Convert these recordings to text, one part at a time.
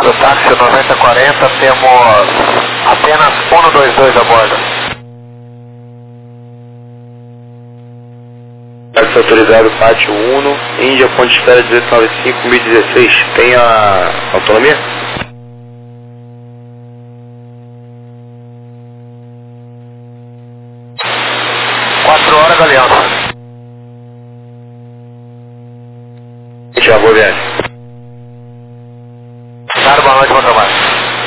Do táxi 9040, temos apenas 122 a bordo. Táxi autorizado Pátio 1, Índia, ponto de espera 1895, 1016. Tem a autonomia? Horas, Galeão. Tchau, boa viagem. Claro, boa noite, bom trabalho.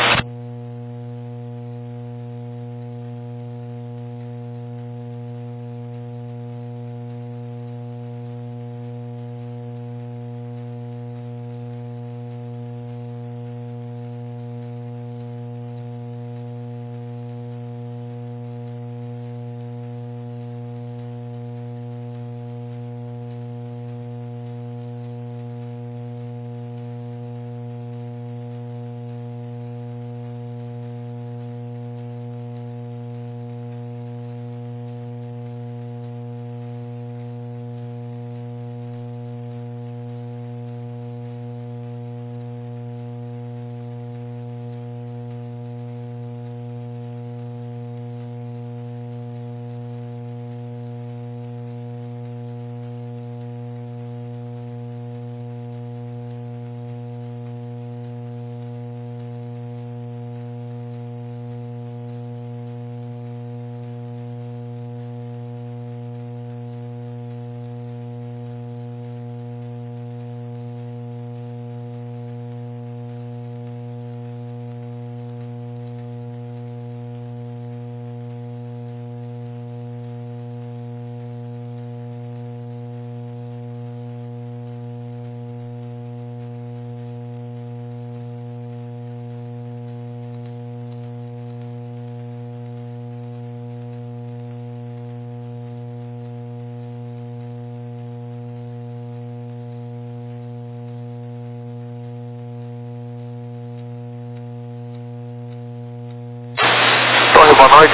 Boa noite,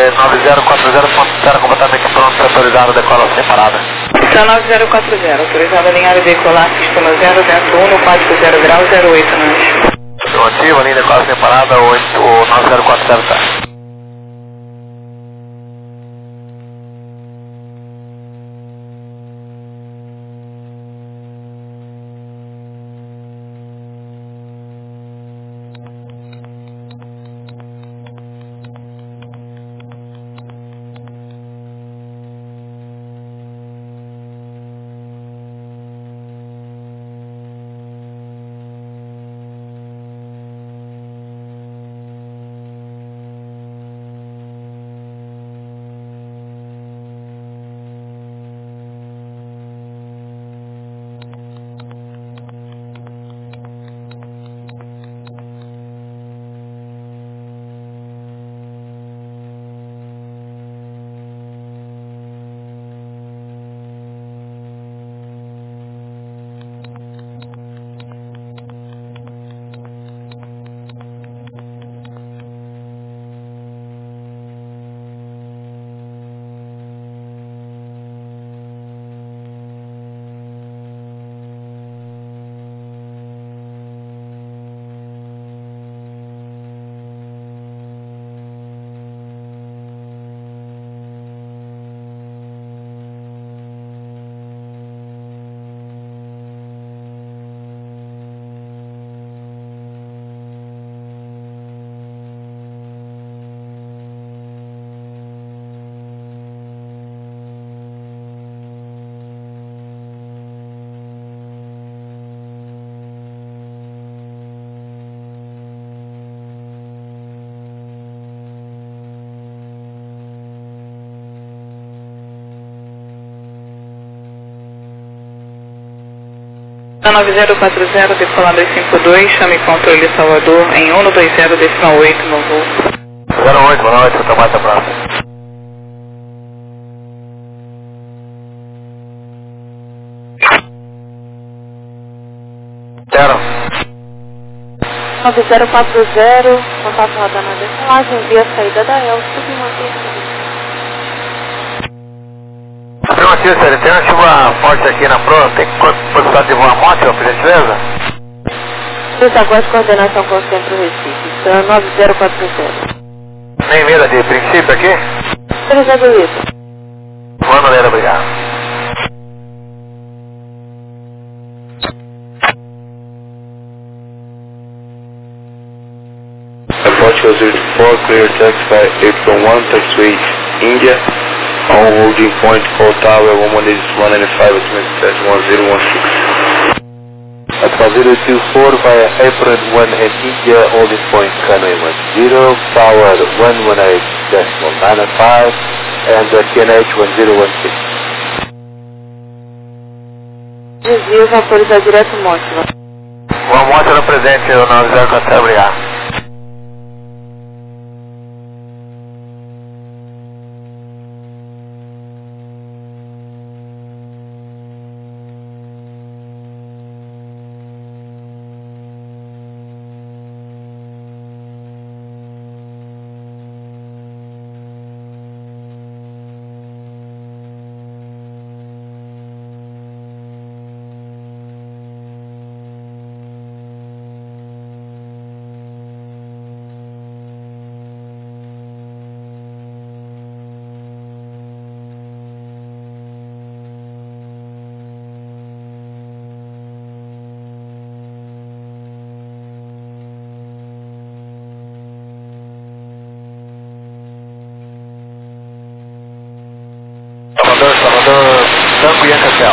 9040.0, completamente pronto, autorizado, decola sem parada. Está 9040, autorizado a linha de decolar, sistema 0, vento 1, no pátio 0 grau, 08 nós. Ativo, linha decola sem parada, 9040 tá. Na 9040, decolar 252, chame controle Salvador em 120 decimal 8 no voo. 08, boa noite, tomar até a próxima. Zero. 9040, contato rodando a decolagem, via saída da El, submanter. Afirmativo, sério, tem uma chuva forte aqui na proa, tem quanto possibilidade de voar moto, por gentileza? Desaguas coordenação com o Centro Recife, Stan 9040. Nem mira de princípio aqui? Resolvido isso. Manda nele, obrigado. Approach 024, clear taxi by April 1, taxiway India, on holding point, call tower 195, estimated test 1016. Alpha 024 via apron 1 and India, holding point runway 10, tower 118.95 and QNH 1016. Desvio, vaporizar direto Mótila. Uma moto no presente, eu não avisar quanto é, obrigado. Salvador, Tango e Ancatel.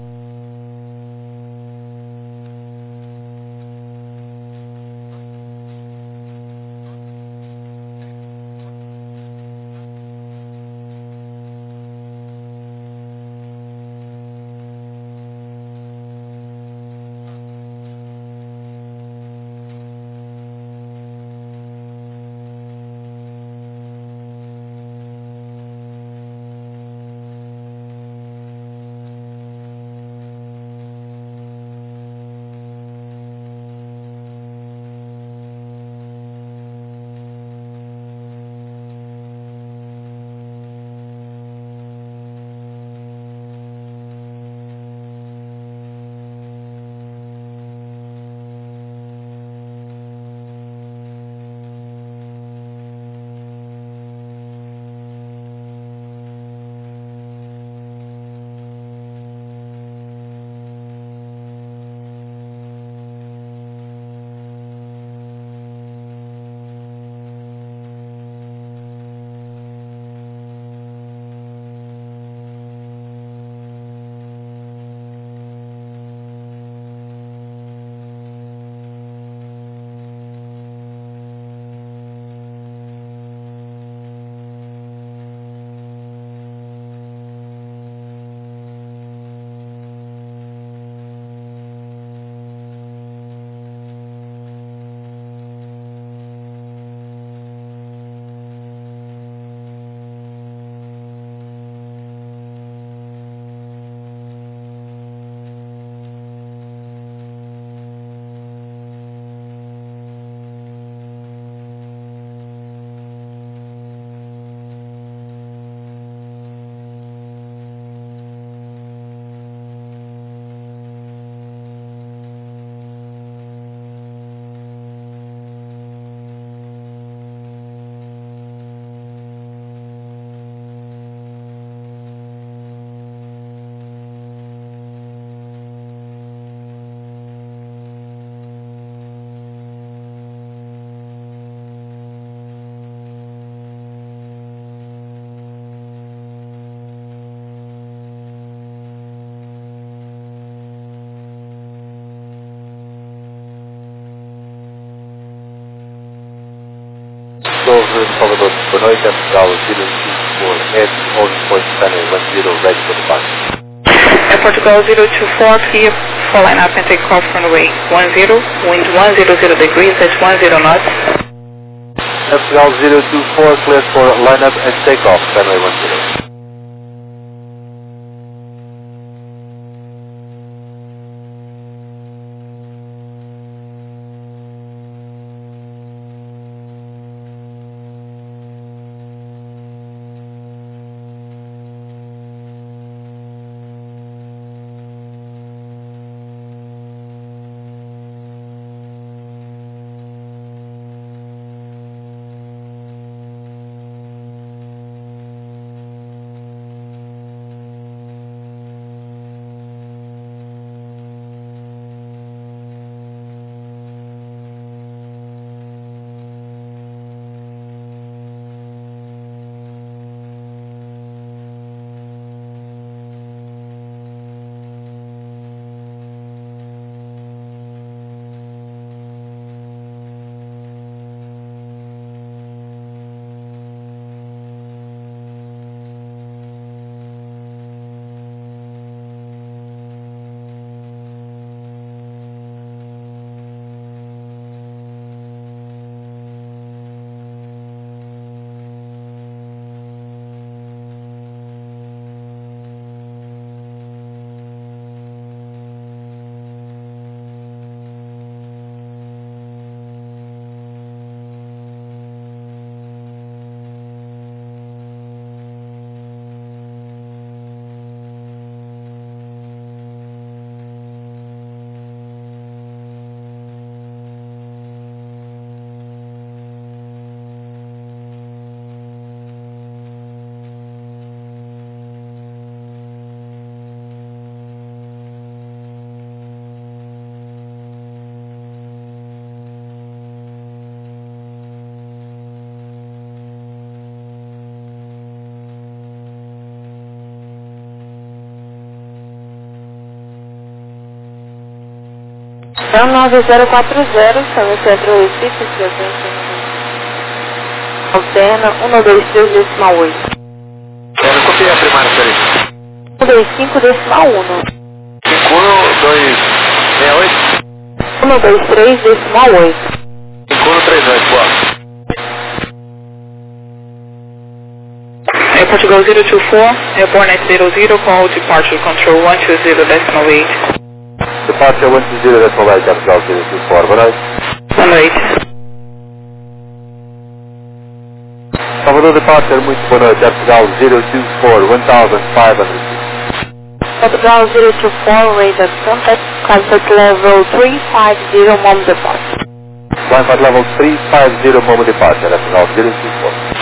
Salvador, boa noite, Portugal 024, Ed, holding point runway 10, ready for departure. Portugal 024, clear for line up and take off runway 10, wind 100 degrees at 10 knots. Portugal 024, clear for line up and take off, runway 10. É um 9040, São Centro Recife, frequência alterna 123 decimal 8. Copia a primária, peraí. 125 decimal 1. 51268. 123 decimal 8. 5132, boa. Airport Go 024, Airborne at 00, call departure control 120.8. Departure 120, that's all right, Capital 024, boa noite. Boa noite. Salvador Departure, muito boa noite, Capital 024, 1500. Portugal 024, radar contact, contact level 350, mom departure. Flying at level 350, moment departure, Capital 024.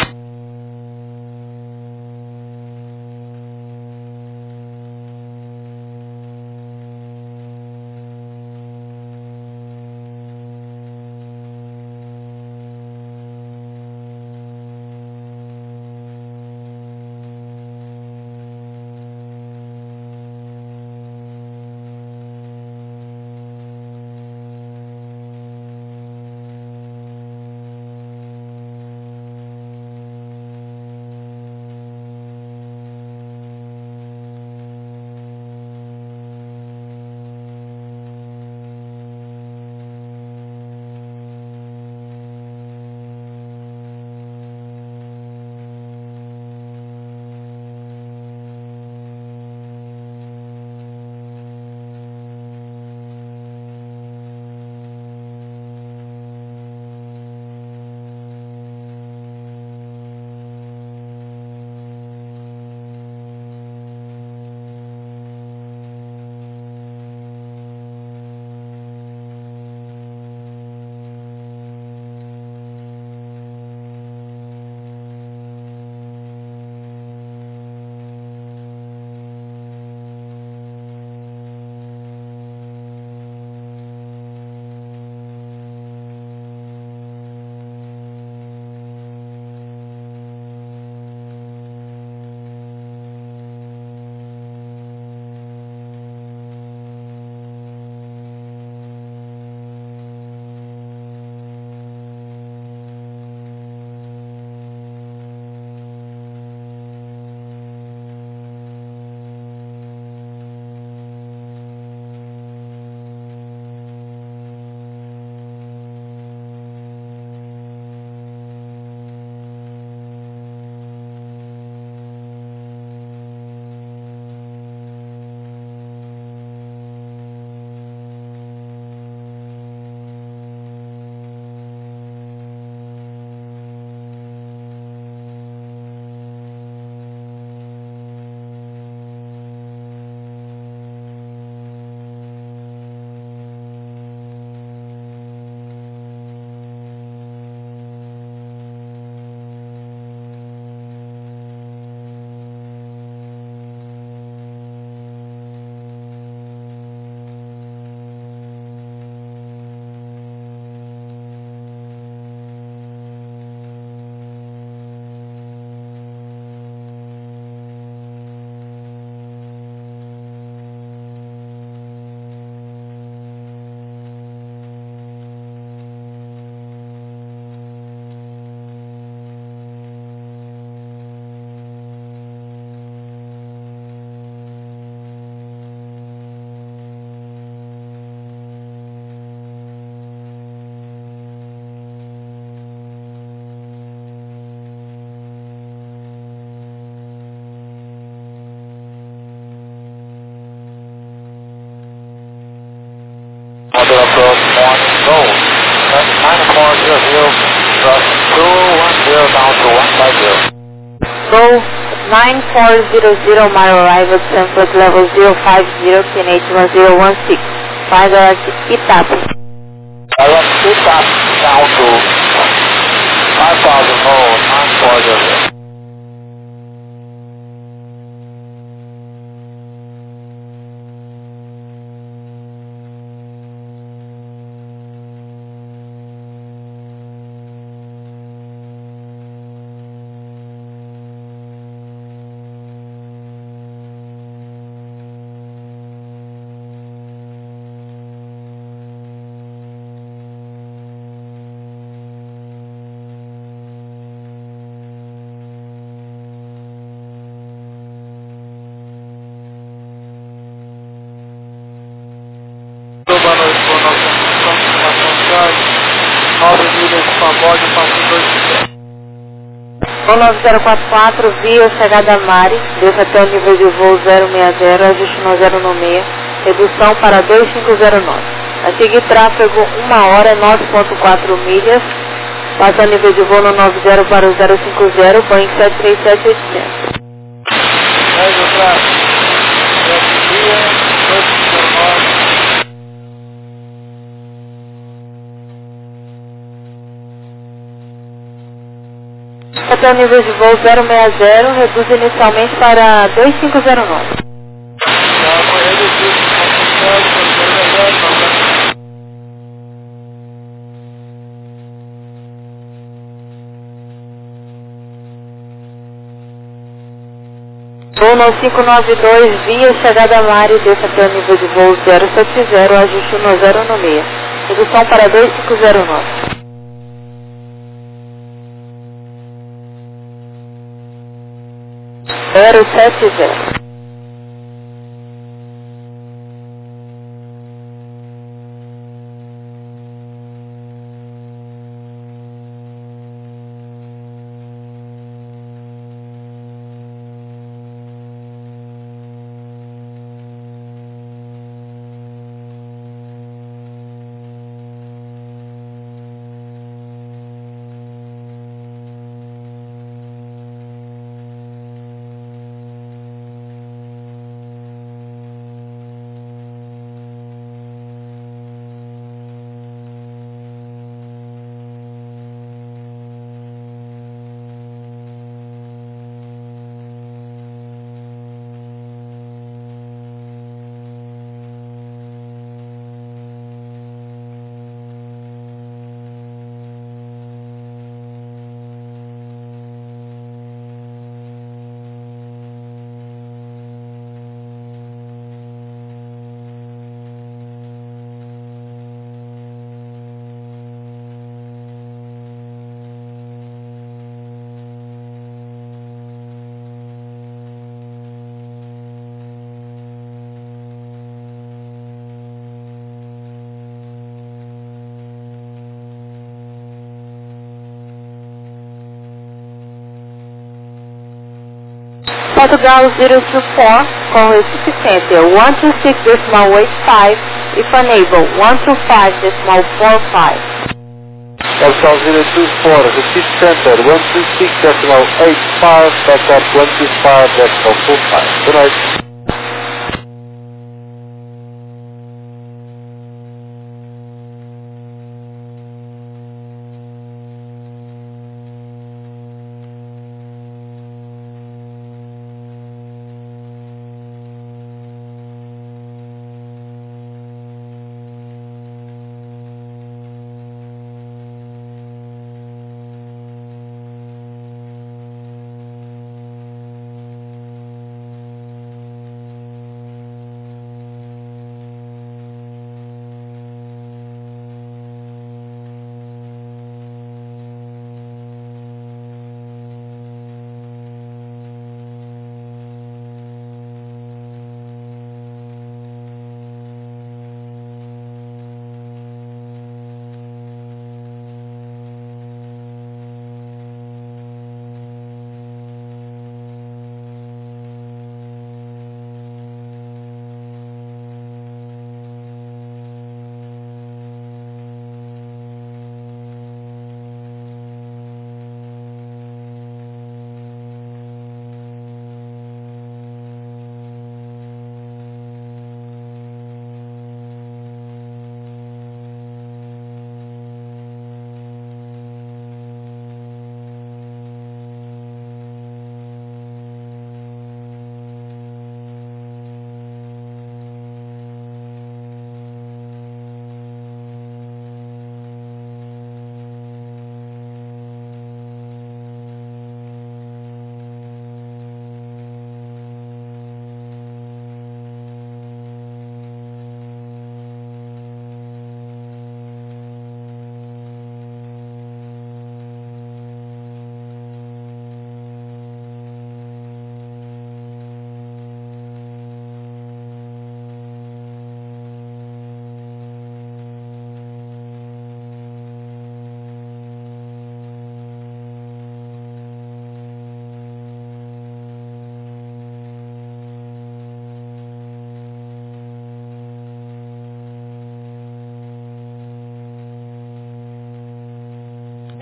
Model approach morning go. 9400, trust 210 down to 150. Go 9400, my arrival template level 050, PNH 1016. Fly direct Itapi. Direct pickup down to 5,000 mode 9400. milhas com a bordo, passo 2. 19044, via chegada a Mari, desça até o nível de voo 060, ajuste no 096, redução para 2509. A seguir tráfego 1 hora, 9.4 milhas, passa nível de voo no 90 para o 050, Boeing 737-800. Médio tráfego, 7 dias, 259. Até o nível de voo 060, reduz inicialmente para 2509. Já foi reduzido, 19592, via chegada a Mari, desça até o nível de voo 070, ajuste no 096. Redução para 2509. 070. Portugal 024, com Recife Center 126.85, if unable 125.45. Portugal 024, Recife Center 126.85, backup 125.45. Good night.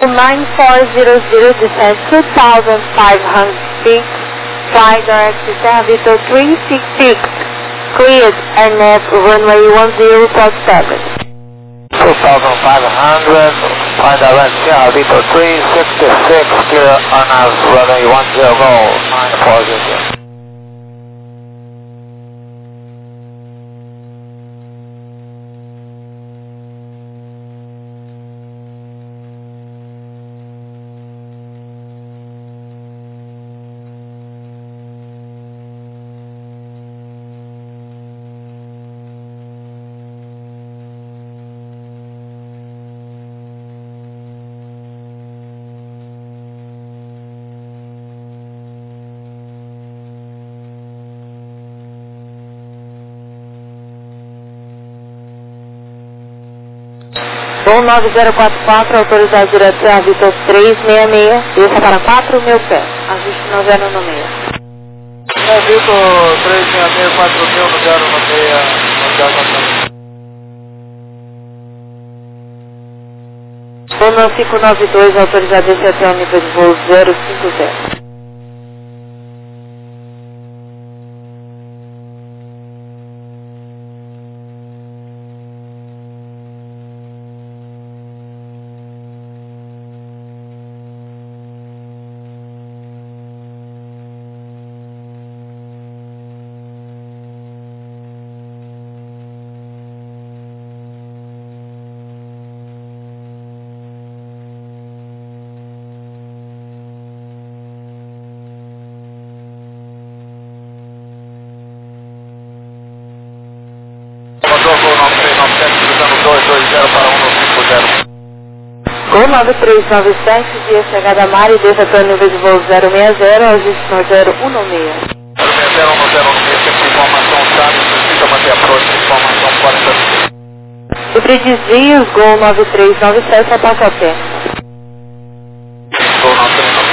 9400, descend 2,500 feet, fly direct to San Vito 366, cleared, RNAV runway 10 plus 7. 2,500, fly direct San Vito 366, clear RNAV runway 10, roll 9400. Voo 9044, autorizado direto a Vitor 366, desça para 4.000 pés, ajuste no 0 no meio. É Vitor 366, 4.000 no 0 no meia, no 0 no meia. Voo 9592, autorizado descer até o nível de voo 050. Voo 9397, dia chegada a Mari, desça até o nível de voo 060, ajuste no 01 no meio. 060 no 0 no meio, sempre informação chave, precisa manter a próxima informação 40. Sobre desvios, Gol 9397, ataque ao tempo. Gol 9397.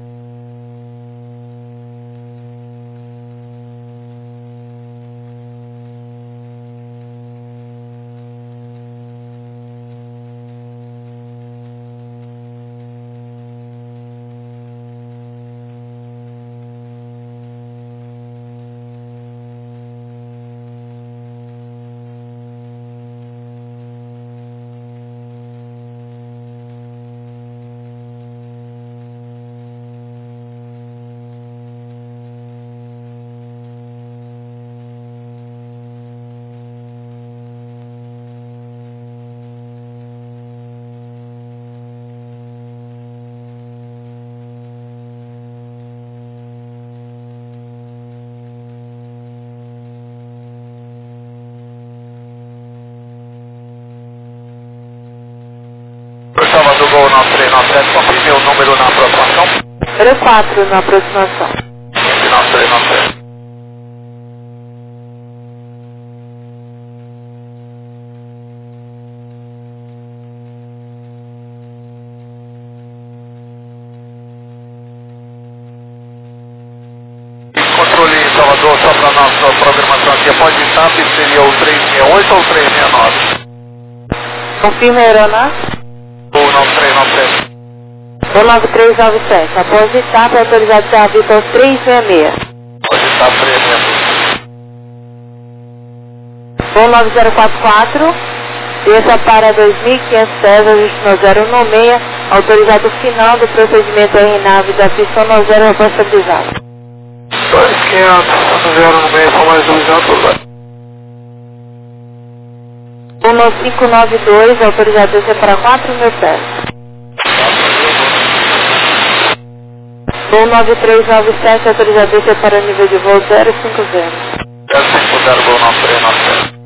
Salvador Gol 9397, confirme o número na aproximação. 04 na aproximação. 9397. Controle Salvador, só para nossa programação aqui, após o TAP seria o 368 ou o 369? Confirma a aeronave. Ou 9397. Voo 9397, após o TAP, autorizado a Vitor 366. Pode estar 366. Voo 9044, desça para 2.500 pés, ajuste no 0 no meia, autorizado final do procedimento aeronave da pista no 0 responsabilizado. 2.500, 0 no meio, forma visualizado. 1592, autorizado a descer para 4.000 pés. Voo 9397, autorizado a descer para nível de voo 050. 050, Gol 9397.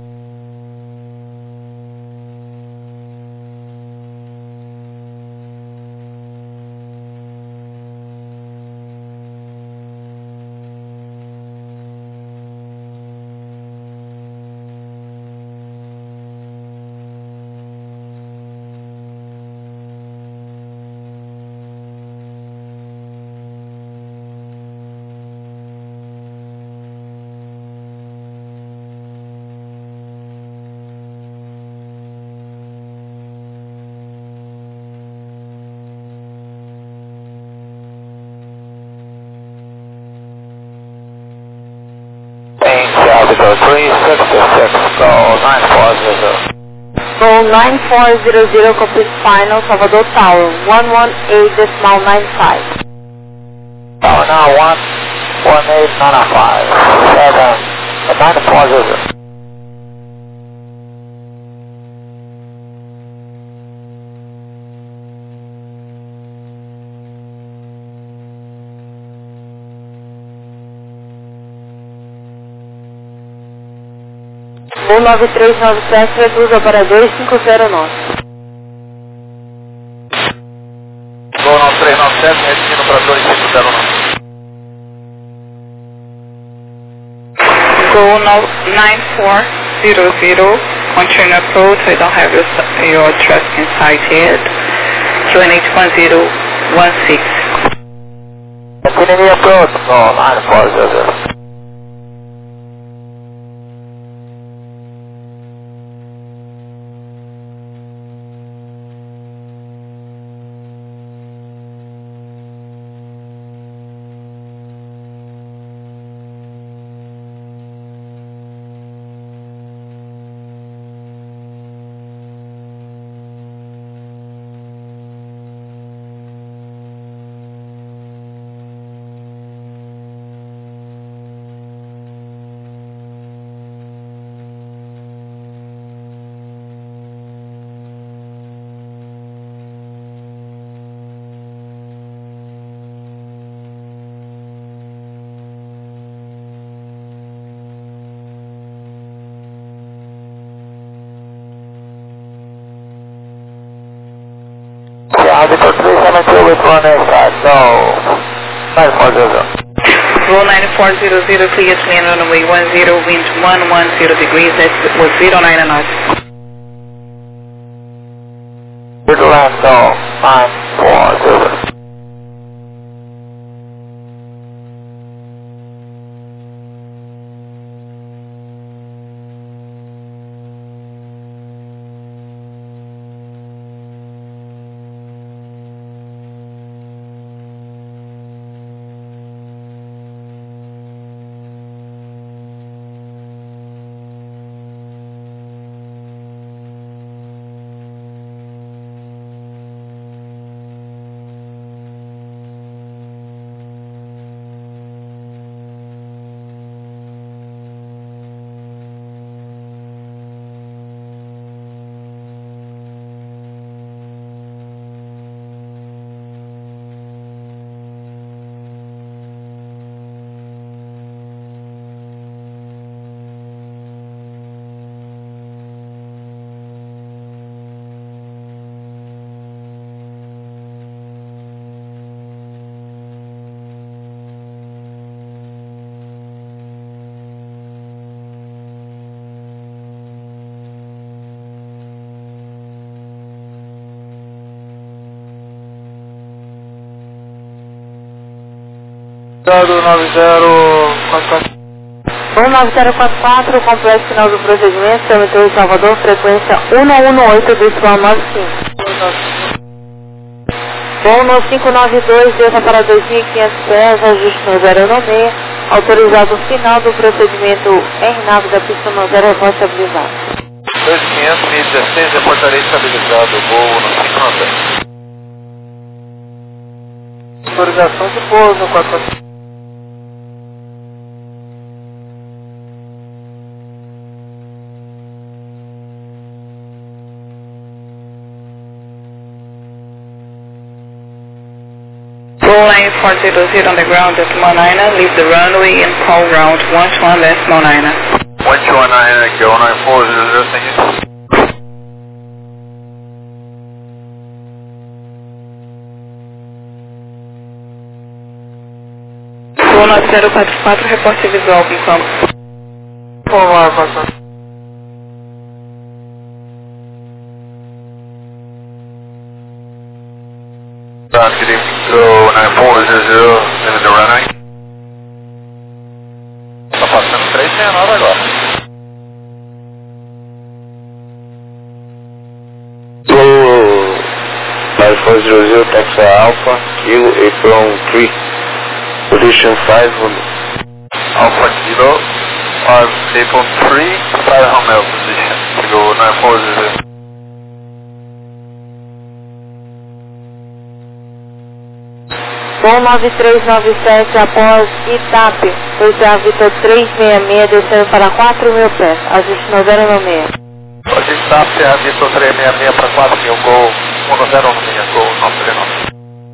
Victor 366, go 9400. Go 9400, complete final, Salvador Tower, 118.95. Tower now 118.95, 9400. Voo 9397, reduza para 2509. Voo 9397, reduzindo para 2509. Go 9400, continue approach, I don't have your trust inside yet. QNH 1016. Continue approach, go 9400. Victor 372 with 185, go 9400. Roll 9400, clear to land runway 10, wind 110 degrees, that was 09 knots. Clear to land, go 940. Dado 9044, complexo final do procedimento, Termitor de Salvador, frequência 118,95. Voo no 592, desça para 2.500 pés, ajuste no 096, autorizado final do procedimento RNAV da pista no 0, reporte estabilizado. 2500, 1016, reportarei estabilizado, voo no 590. Autorização de pouso no 4. Roll 9400 on the ground at Monaina, leave the runway and call round 121 left Monaina. 119, aqui é o 9400, seguinte. Roll 9044, reporte visual com campo. Vamos lá, passando. Tá, querido, 9400, in the runway. Tá passando 369 agora. Slow 9400, taxa Alpha, Kilo, Apron 3, position 500. Alpha Kilo, 8.3, fire Romeo position, to go 940. Voo 9397 após Itap, foi a Vitor 366 descendo para 4.000 pés, ajuste no 096. Pode estar, Serra Vitor 366 para 4.000, gol 1096, gol 939.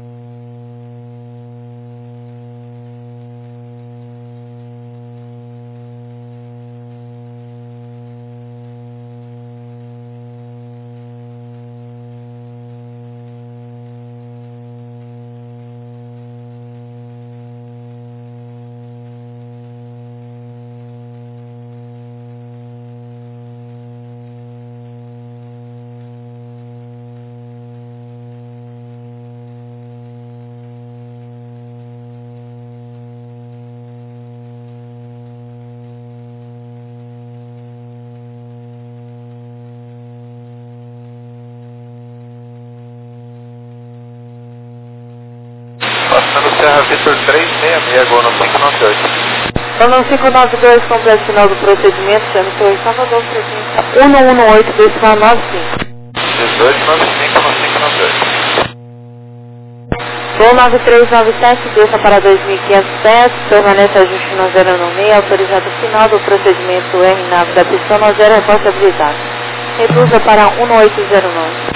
Passando Serra Vitor 366, gol no 598. Plano 592, completo final do procedimento, Senator Salvador, frequência 118, decimal 95. 1895 no 598. Voo 9397, desça para 2.500 pés, permanece ajuste no 096, autorizado final do procedimento RNAV da pistão no 0, reposta habilitado. Reduza para 1809.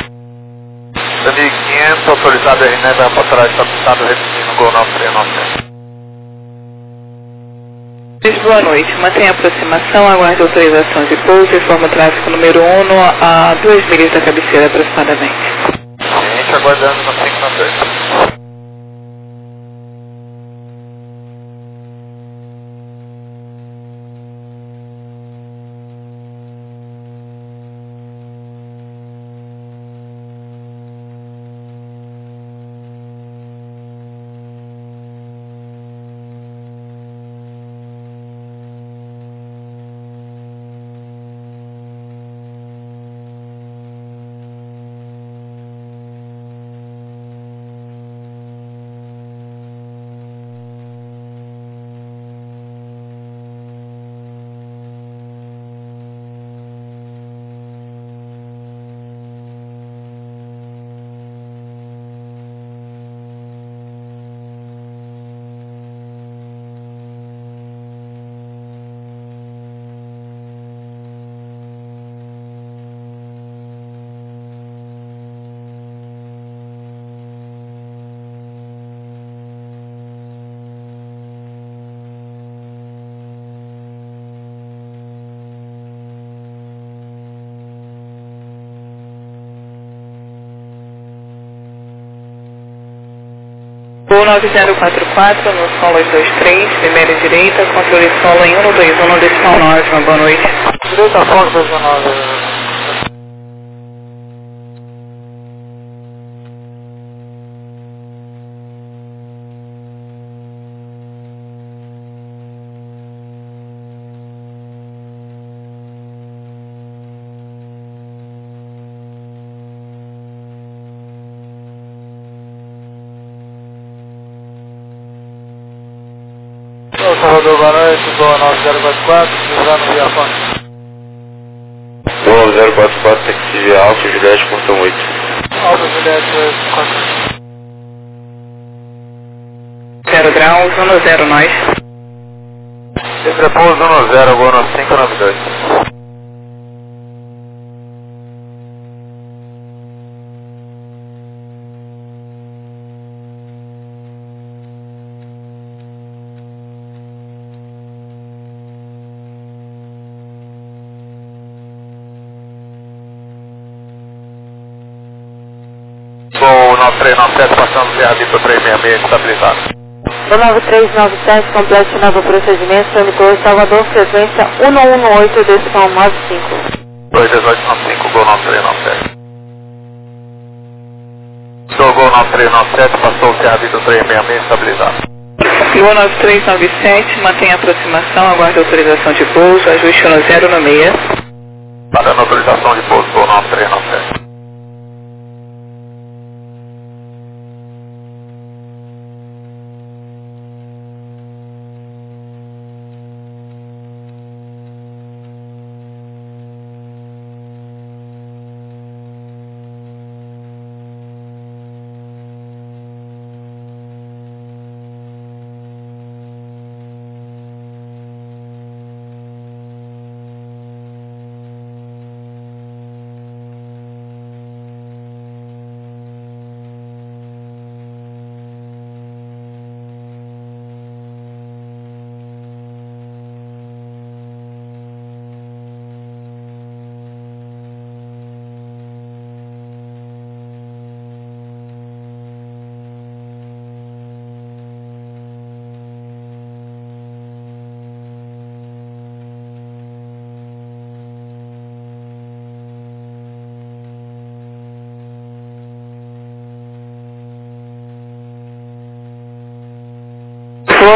1500, autorizado RNAV, vai para trás, está pistado, repetindo, gol 9397. Boa noite. Mantenha a aproximação, aguarde autorização de pouso e informa o tráfego número 1 a 2 milhas da cabeceira aproximadamente. Gente, aguardando no 598. Voo 9044, no solo 23, primeira direita, controle solo em 121, decimal 9, uma boa noite. Direita, Fox 219. Salvador, boa noite, gol 9044, cruzando via Fonte. Gol 044, taxi Alfa, Juliette, portão 8. Alfa, Juliette, 0 graus, 10 nós. Sempre pouso 10, gol no 592. Gol 9397, passando Serra Vitor 366, estabilizado. Voo 9397, completo final do procedimento, Senator Salvador, frequência 118, decimal 95. 21895, gol 9397. Sou gol 9397, passou Serra Vitor 366, estabilizado. Voo 9397, mantenha a aproximação, aguarde autorização de pouso, ajuste no 096. Está dando autorização de pouso, gol 9397.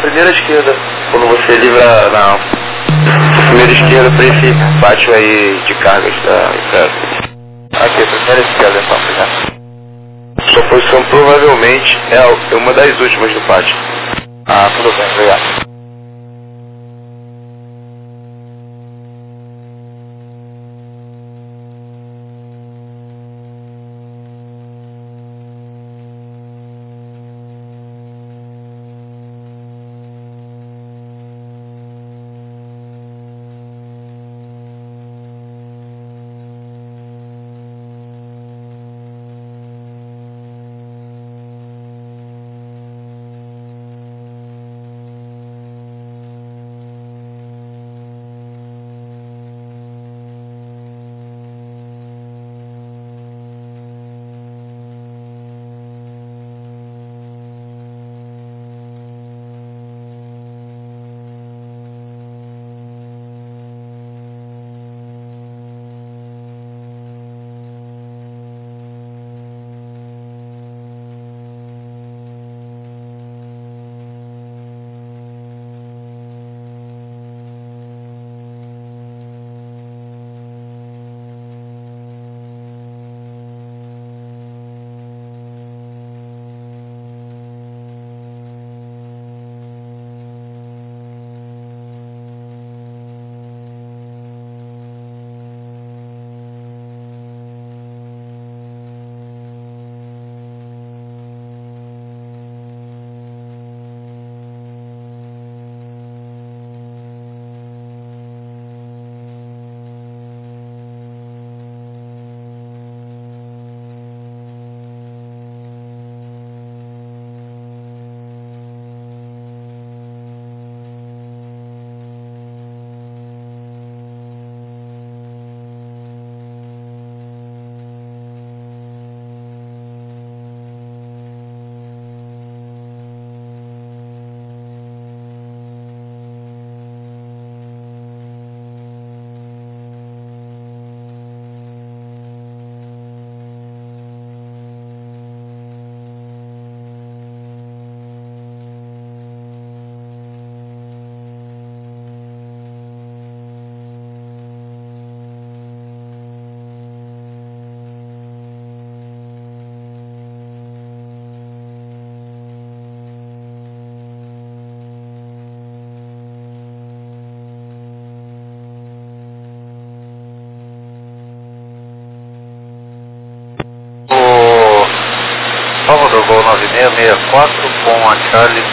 primeira esquerda, quando você livra na primeira esquerda para esse pátio aí de cargas da empresa. Aqui, primeira esquerda então, obrigado. Sua posição provavelmente é uma das últimas do pátio. Ah, tudo bem, obrigado. Salvador Gol 9664 com a Charlie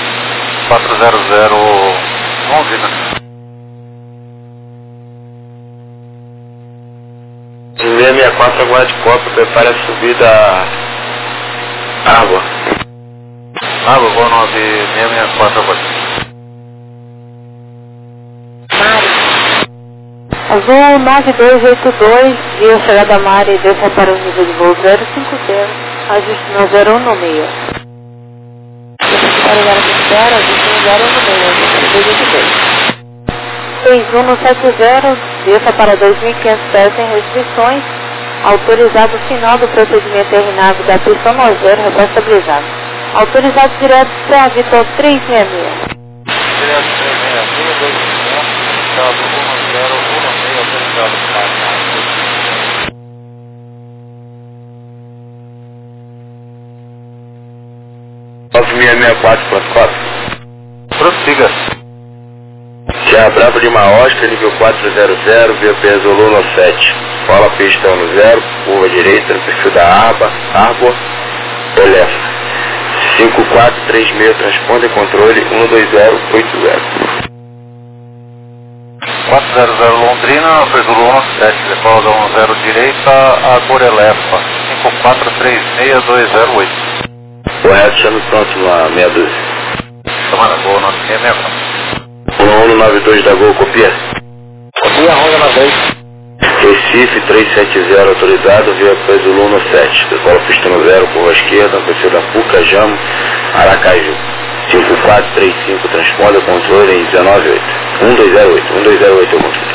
40011, né? 664 aguarde copa, prepare a subida água. Água, Gol 9664 aguarde. Azul 9282, via chegada Mari e desça para o nível de voo 050, ajuste no 01 no meio. Para o 050, ajuste no 01 no meio, ajuste no 6170, desça para 2.500 pés sem restrições, autorizado o final do procedimento RNAV da pista 90, reestabilizado. Autorizado direto para a Vitor 366. Direto 366, 250, estado 1016, autorizado para 9664.4. Prossiga. Serra Brava Lima Oscar, nível 400, via Zulu 7. Fala pista 10, curva direita, no perfil da Arbor, Elef. 5436, transponder controle 12080. 400 Londrina, Zulu 7, deposa 10 direita, Arbor Elefa, 5436208. Correto, chame pronto na 612. Tomara, Gol 9664. 1192 da Gol, copia. Copia, Honda na vez. Recife 370, autorizado via Zulu 7. Decola pista 0, curva esquerda, perfil da Puca, Jamo, Aracaju. 5435, transponder controle em 198. 1208, 1208 eu mostrei.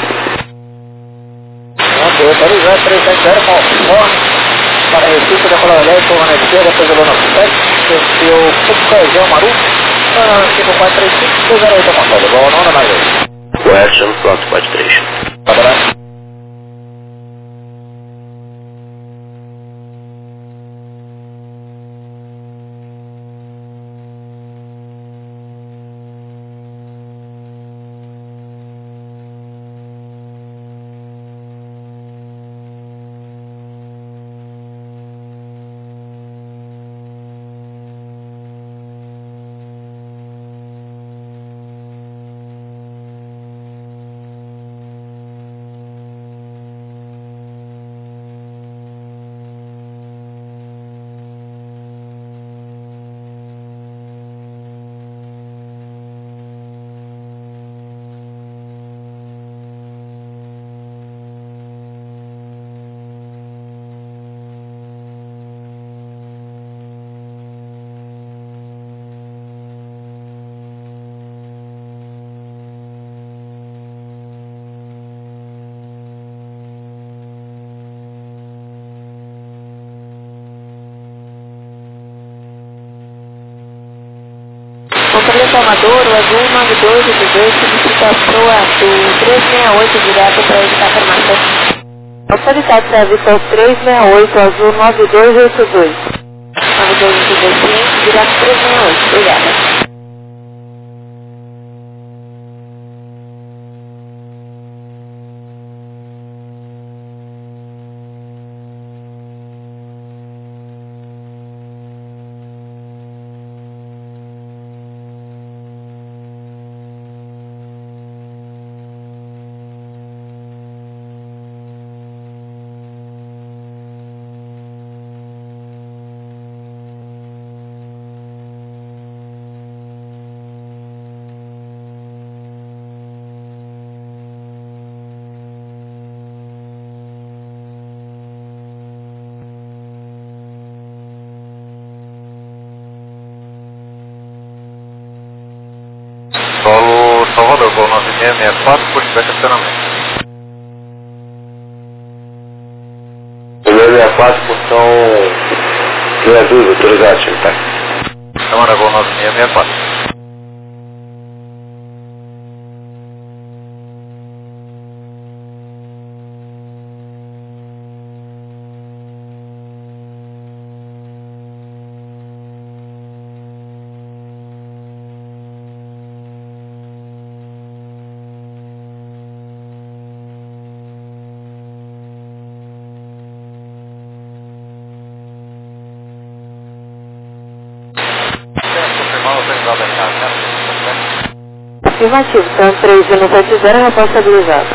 Autorizado 370, conforme para Recife, decola elétrica, curva na esquerda, Zulu 7, perfil Puca, Jamo, Maru. Tipo 435, 208, controle. Boa onda, mais aí. Correction, pronto, 43. Padrão. Controle informador, o azul 9282 solicita a proa do 368 direto para evitar formação. Autoridade da Vitor 368, azul 9282. 9282 cliente, direto 368. Obrigada. Solo Salvador, voo 9664, por estacionamento. 64, portão 62, autorizado, time tá? Câmara, voo 9664. Afirmativo, são 3170 responsabilizado.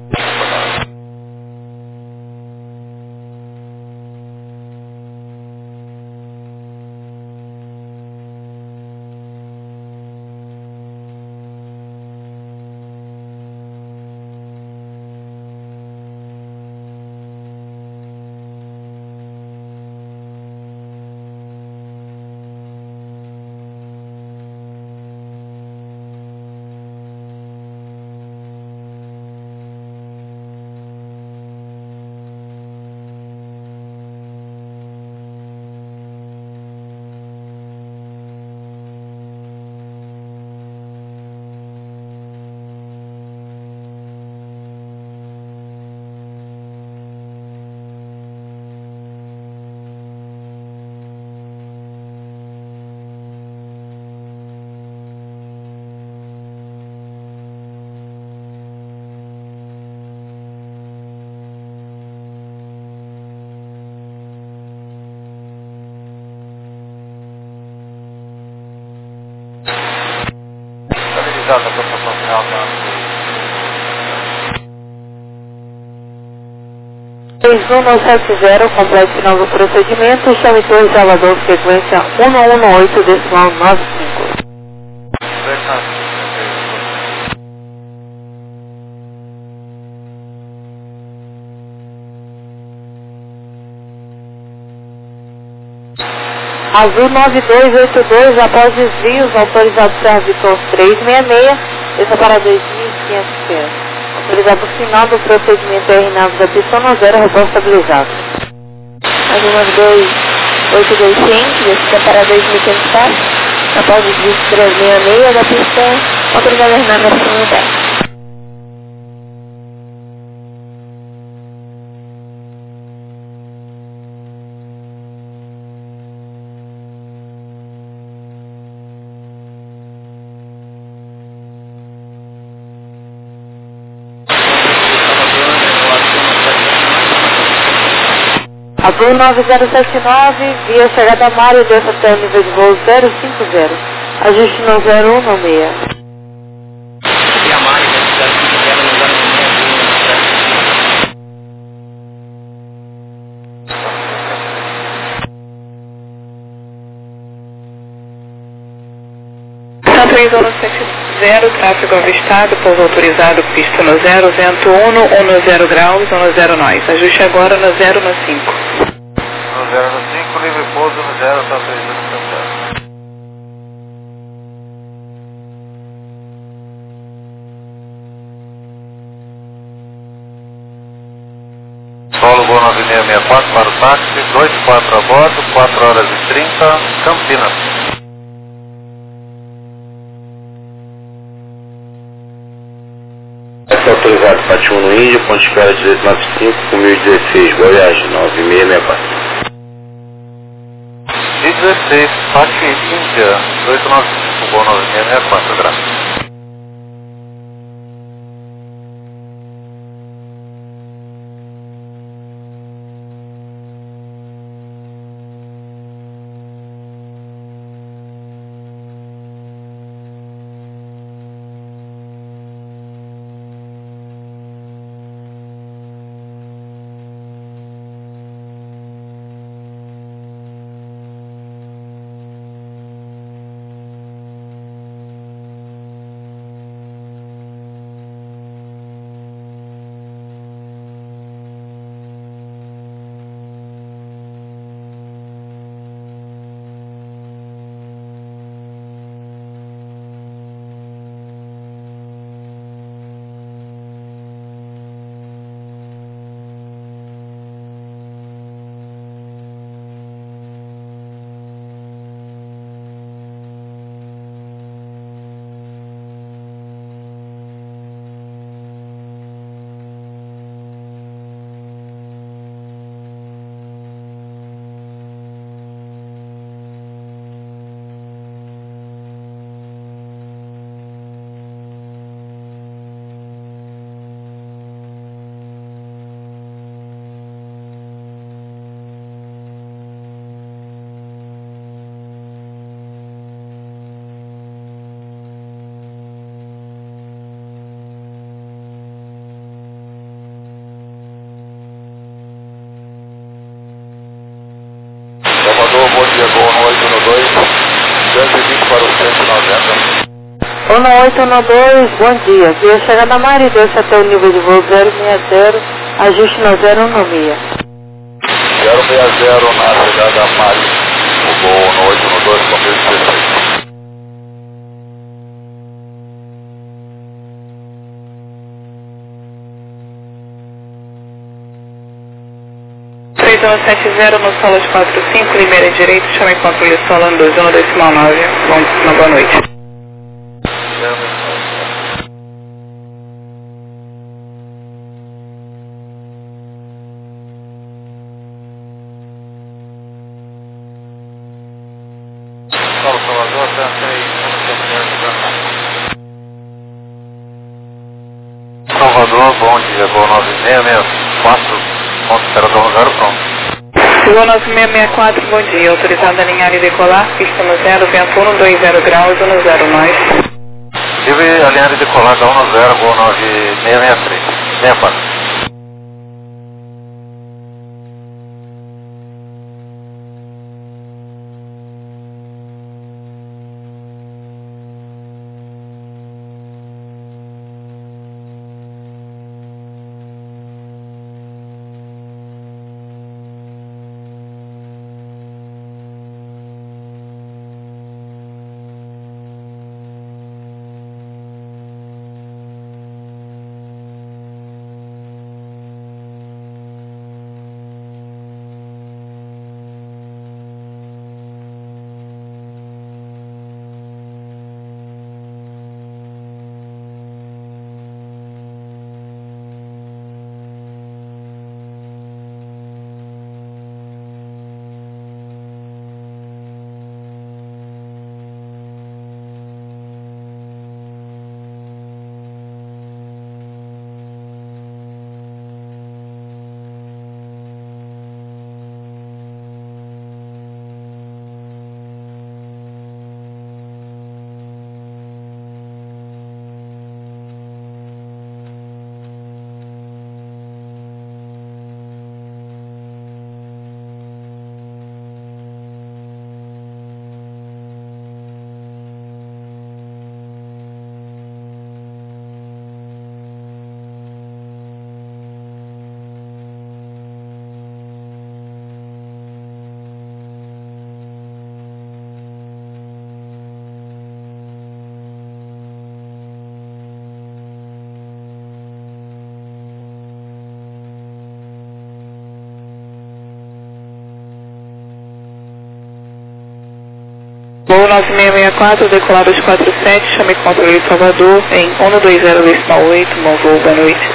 Estabilizada a pontuação final da 6170, complete final do procedimento, chame Torre Salvador, frequência 118,95. Azul 9282, após desvios, autorizado Vitor 366, essa para 2.500 pés. Autorizado final do procedimento R9 da pista 0, responsabilizado. Azul 92825, essa para 2.500 pés. após o disco 366 da pista, autorizada a Renan na pista. Azul 9079, via chegada Mário, desça até o nível de voo 050. Ajuste no 01 no 6. E a Mari, né? 050 no 3070, tráfego avistado, pouso autorizado, pista no 0, vento 1 no 0 graus, 1 no 0 nós. Ajuste agora no 0 no 5. No 0 no 5, livre pouso no 0, está 370. Solo Gol 9664 para o táxi, 24 a bordo, 4 horas e 30, Campinas. Autorizado Pati 1 no Índio, ponto de espera 1895, com 1016, boa viagem, 9664. De 16, Pati Índia, 895, Gol 9664, graças. Salvador, bom dia, Gol no 8 no 2, 220 para o 190. Ono 812, bom dia. Via chegada Mário, desça até o nível de voo 060, ajuste no 01 no 6. 060 na chegada Mário, o Gol no 8 no 2, com 1016. 3170 no solo de 45, Limeira direito, chame controle solo 21 decimal 9. Uma boa noite. Solo Salvador, Salvador, bom dia, Gol 9664. Ponto operador 0 pronto. Gol 9664, bom dia. Autorizado a alinhar e decolar, pista no 0, vento 1, 20 graus, 1 0 nós. Tive alinhar e decolar da 1 no 0, Gol 9663. 64. Voo 9664, decolado de 47, chame controle Salvador em 120,8, bom voo, boa noite.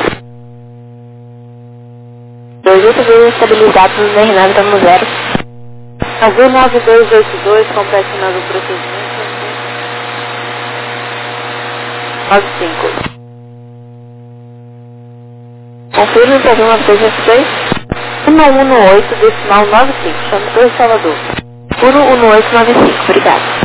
28 voos estabilizados na RNAV estamos 0. Azul 9282, completinando o procedimento. 95. Confirme para 1986. 118, decimal 95, chame Torre Salvador. Puro 1895, obrigado.